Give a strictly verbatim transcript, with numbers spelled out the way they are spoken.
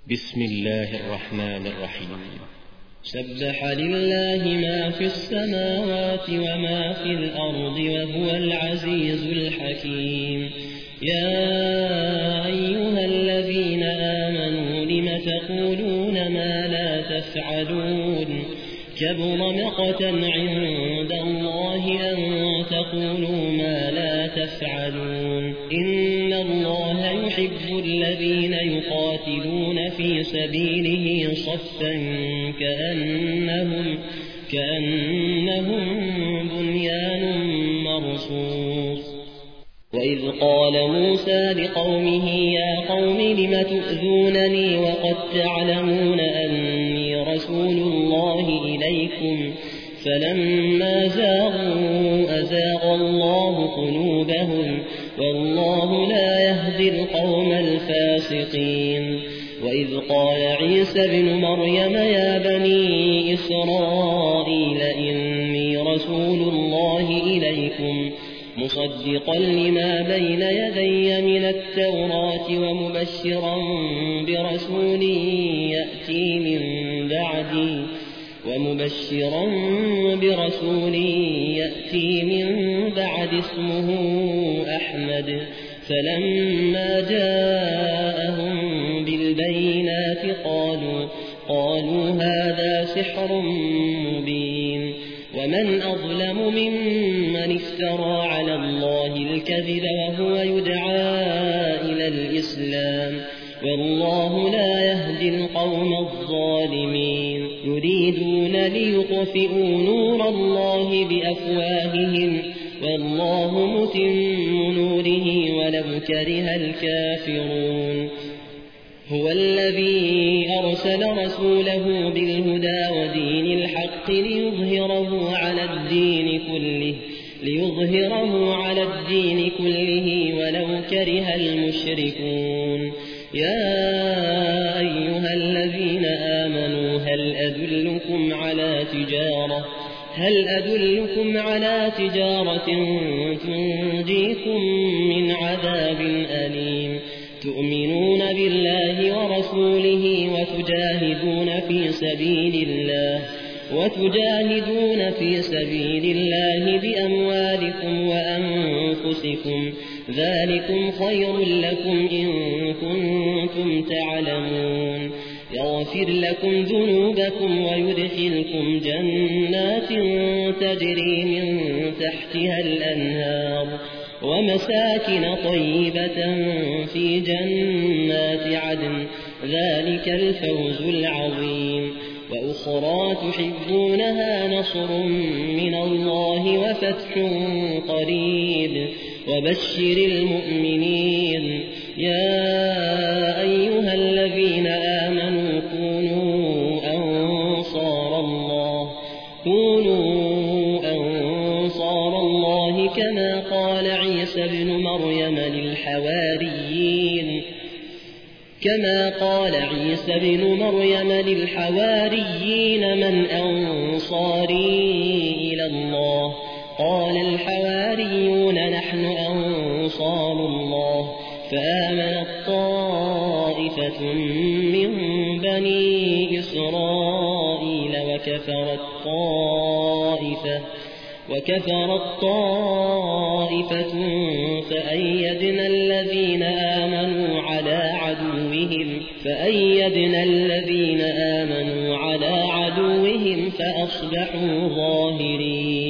بسم الله الرحمن الرحيم. سبح لله ما في السماوات وما في الأرض وهو العزيز الحكيم. يا أيها الذين آمنوا لم تقولون ما لا تفعلون كبر مقتا عند الله أن تقولوا ما لا تفعلون. إن الله يحب الذين يقاتلون في سبيله صفا كأنهم, كأنهم بنيان مرصوص. وإذ قال موسى لقومه يا قوم لم تؤذونني وقد تعلمون أني رسول الله إليكم فلما زاغوا أزاغ الله قلوبهم والله لا يهدي القوم الفاسقين. وإذ قال عيسى ابن مريم يا بني إسرائيل إني رسول الله إليكم مصدقا لما بين يدي من التوراة ومبشرا برسول يأتي من بعدي ومبشرا برسول يأتي من بعد اسمه أحمد. فلما جاءهم بالبينات قالوا, قالوا هذا سحر مبين. ومن أظلم ممن افترى على الله الكذب وهو يدعى إلى الإسلام والله لا يهدي القوم الظالمين. يريدون ليطفئوا نور الله بأفواههم والله متم نوره ولو كره الكافرون. هو الذي أرسل رسوله بالهدى ودين الحق ليظهره على الدين كله ليظهره على الدين كله ولو كره المشركون. يا أيها الذين آمنوا هل أدلكم على تجارة هل أدلكم على تجارة تنجيكم من عذاب أليم تؤمنون بالله ورسوله وتجاهدون في سبيل الله وتجاهدون في سبيل الله بأموالكم وأنفسكم ذلكم خير لكم إن كنتم تعلمون. يغفر لكم ذنوبكم ويدخلكم جنات تجري من تحتها الأنهار ومساكن طيبة في جنات عدن ذلك الفوز العظيم. وأخرى تحبونها نصر من الله وفتح قريب وبشر المؤمنين. يا أيها الذين آمنوا كونوا أنصار الله كونوا أنصار الله كما قال عيسى ابن مريم للحواريين كما قال عيسى ابن مريم للحواريين من أنصاري إلى الله قال الحواريون نحن أنصار الله. فآمنت طائفة من بني إسرائيل وكفرت طائفة وكفرت طائفة فأيدنا الذين آمنوا على عدوهم فأيدنا الذين آمنوا على عدوهم فأصبحوا ظاهرين.